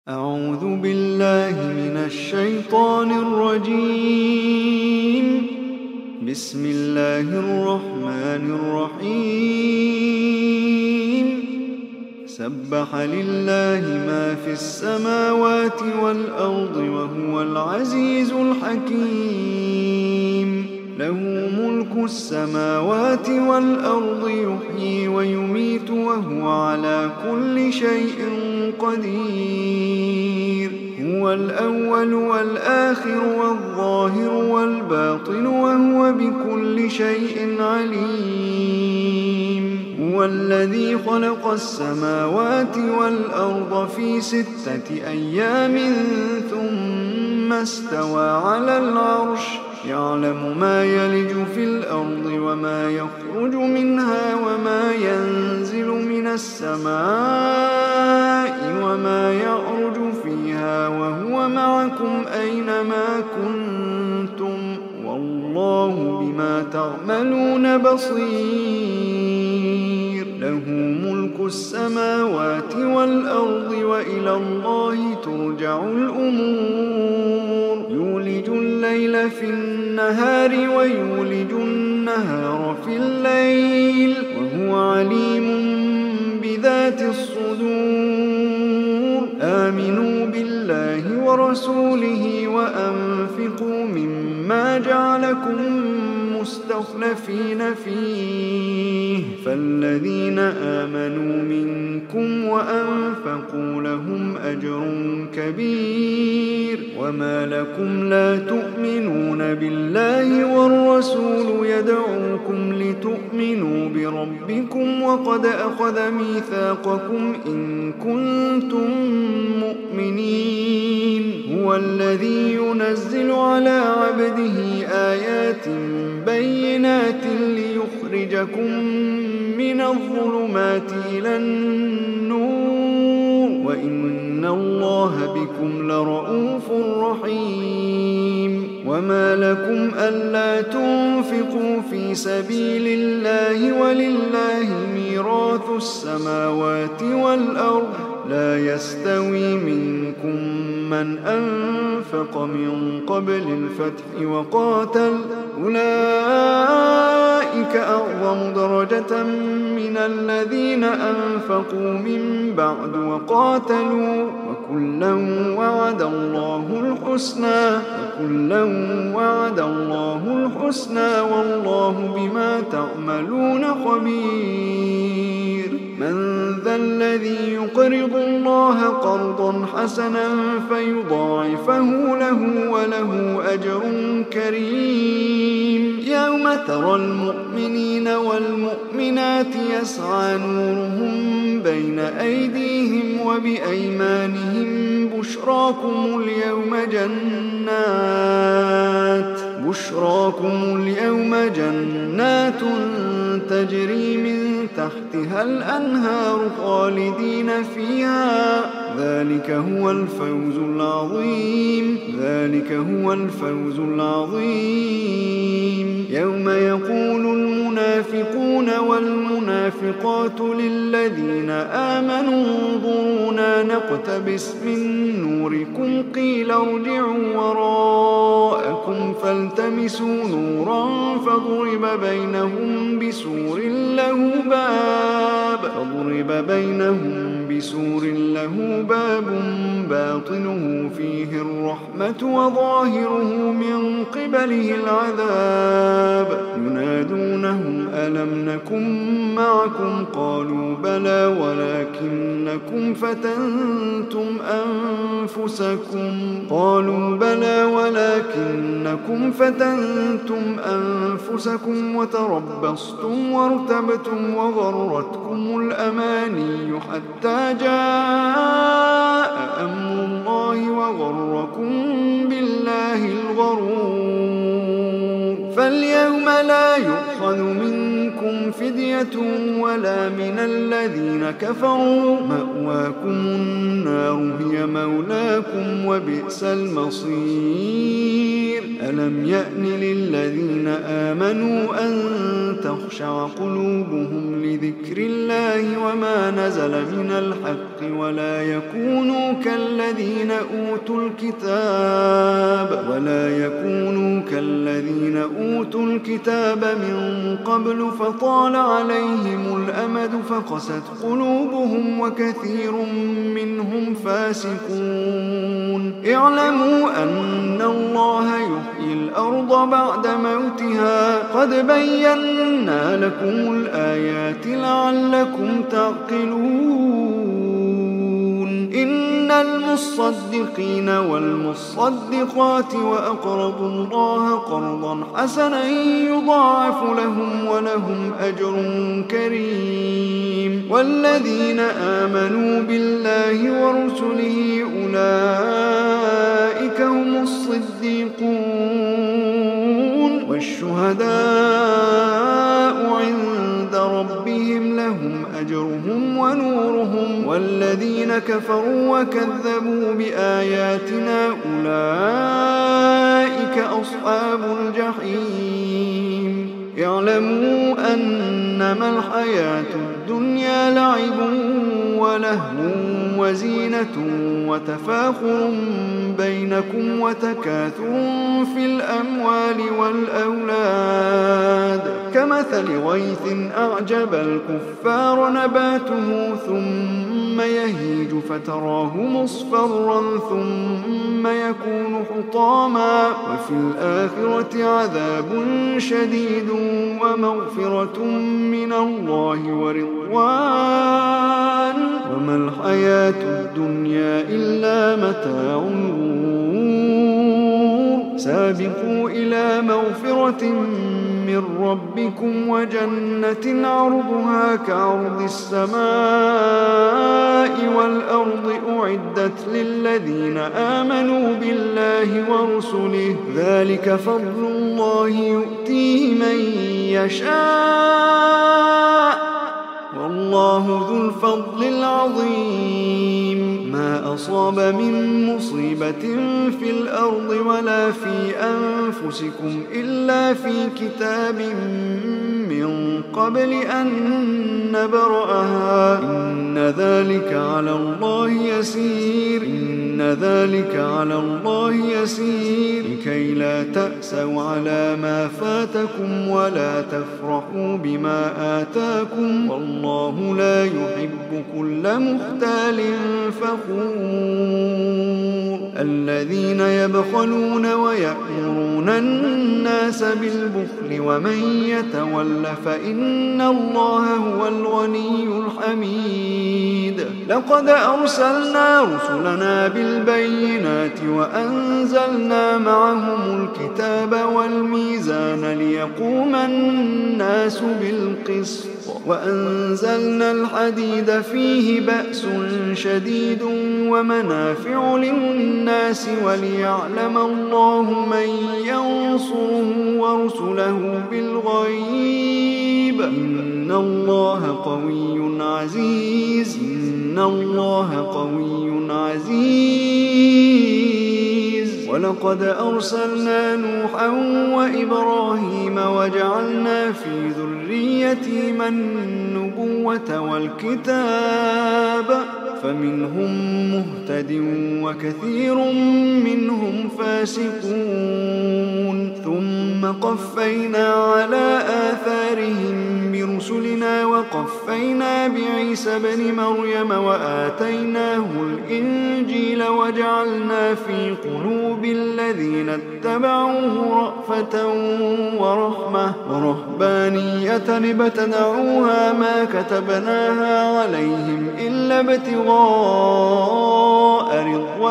أعوذ بالله من الشيطان الرجيم. بسم الله الرحمن الرحيم. سبح لله ما في السماوات والأرض وهو العزيز الحكيم. له ملك السماوات والأرض يحيي ويميت وهو على كل شيء قدير. هو الأول والآخر والظاهر والباطن وهو بكل شيء عليم. هو الذي خلق السماوات والأرض في 6 أيام ثم استوى على العرش. يعلم ما يلج في الأرض وما يخرج منها وما ينزل من السماء وما يعرج فيها وهو معكم أينما كنتم والله بما تعملون بصير. له ملك السماوات والأرض وإلى الله ترجع الأمور. يولج الليل في النهار ويولج النهار في الليل وهو عليم بذات الصدور. آمنوا بالله ورسوله وأنفقوا مما جعلكم مستخلفين فيه. فالذين آمنوا منكم وأنفقوا لهم أجر كبير. وما لكم لا تؤمنون بالله والرسول يدعوكم لتؤمنوا بربكم وقد أخذ ميثاقكم إن كنتم مؤمنين. هو الذي ينزل على عبده آيات بينات ليخرجكم من الظلمات إلى النور وإن الله بكم لرؤوف رحيم. وما لكم ألا تنفقوا في سبيل الله ولله ميراث السماوات والأرض. لا يستوي منكم من أنفق من قبل الفتح وقاتل أولئك أعظم درجة من الذين أنفقوا من بعد وقاتلوا وكلا وعد الله الحسنى والله بما تعملون خبير. من ذا الذي يقرض الله قرضا حسنا فيضاعفه له وله أجر كريم. يوم ترى المؤمنين والمؤمنات يسعى نورهم بين أيديهم وبأيمانهم بشراكم اليوم جنات تجري من تحتها الأنهار خالدين فيها. ذلك هو الفوز العظيم. يوم يقول المنافقون والمنافقات للذين آمنوا انظرونا نقتبس من نوركم قيل ارجعوا وراءكم فالتمسوا نورا فضرب بينهم بسور له باب باطنه فيه الرحمة وظاهره من قبله العذاب. ينادونهم ألم نكن معكم قالوا بلى ولكنكم فتنتم أنفسكم وتربصتم وارتبتم وغرتكم الأماني حتى جاء أمر الله وغركم بالله الغرور. فاليوم لا يؤخذ منكم منكم فدية ولا من الذين كفروا، مأواكم النار هي مولاكم وبئس المصير. ألم يأن للذين آمنوا أن تخشع قلوبهم لذكر الله وما نزل من الحق ولا يكونوا كالذين أوتوا الكتاب من قبل فطال عليهم الأمد فقست قلوبهم وكثير منهم فاسقون. اعلموا أن الله يحيي الأرض بعد موتها، قد بينا لكم الآيات لعلكم تعقلون. إن المصدقين والمصدقات وأقرضوا الله قرضا حسنا يضاعف لهم ولهم أجر كريم. والذين آمنوا بالله ورسله أولئك هم الصديقون والشهداء عند ربهم لهم أجرهم ونورهم. والذين كفروا وكذبوا بآياتنا أولئك أصحاب الجحيم. اعلموا أنما الحياة الدنيا لعب ولهو وزينة وتفاخر بينكم وتكاثر في الأموال والأولاد، كمثل غيث أعجب الكفار نباته ثم يهيج فتراه مصفرا ثم يكون حطاما، وفي الآخرة عذاب شديد ومغفرة من الله ورضوان، وما الحياة الدنيا إلا متاع الغرور. سابقوا إلى مغفرة من ربكم وجنة عرضها كعرض السماء والأرض أعدت للذين آمنوا بالله ورسله، ذلك فضل الله يؤتيه من يشاء والله ذو الفضل العظيم. ما أصاب من مصيبة في الأرض ولا في أنفسكم إلا في كتاب من قبل أن نبرأها، إن ذلك على الله يسير. لكي لا تأسوا على ما فاتكم ولا تفرحوا بما آتاكم، والله لا يحب كل مختال فخور. الذين يبخلون ويأمرون الناس بالبخل ومن يتول فإن الله هو الغني الحميد. لقد أرسلنا رسلنا بالبينات وأنزلنا معهم الكتاب والميزان ليقوم الناس بالقسط، وأنزلنا الحديد فيه بأس شديد ومنافع للناس وليعلم الله من ينصره ورسله بالغيب، إن الله قوي عزيز. ولقد أرسلنا نوحا وإبراهيم وجعلنا في ذريتهما النبوة والكتاب، فمنهم مهتد وكثير منهم فاسقون. ثم قفينا على آثارهم برسلنا وقفينا بعيسى بن مريم وآتيناه الإنجيل وجعلنا في قلوب الذين اتبعوه رأفة ورحمة ورهبانية ابتدعوها ما كتبناها عليهم إلا ابتغاء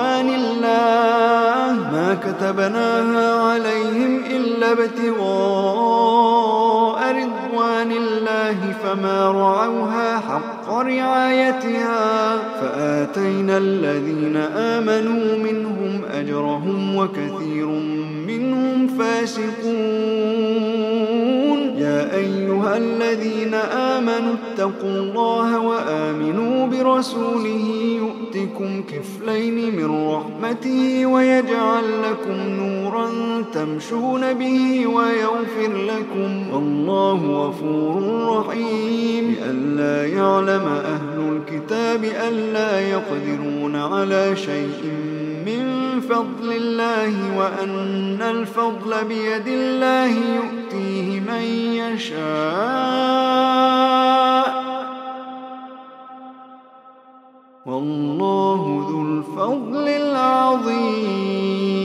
رضوان الله فما رعوها حق رعايتها، فآتينا الذين آمنوا منهم أجرهم وكثير منهم فاسقون. يا يا أيها الذين آمنوا اتقوا الله وآمنوا برسوله يؤتكم كفلين من رحمته ويجعل لكم نورا تمشون به ويغفر لكم والله غفور رحيم لئلا يعلم أهل الكتاب ألا يقدرون على شيء من فضل الله وأن الفضل بيد الله يؤتيه من يشاء والله ذو الفضل العظيم.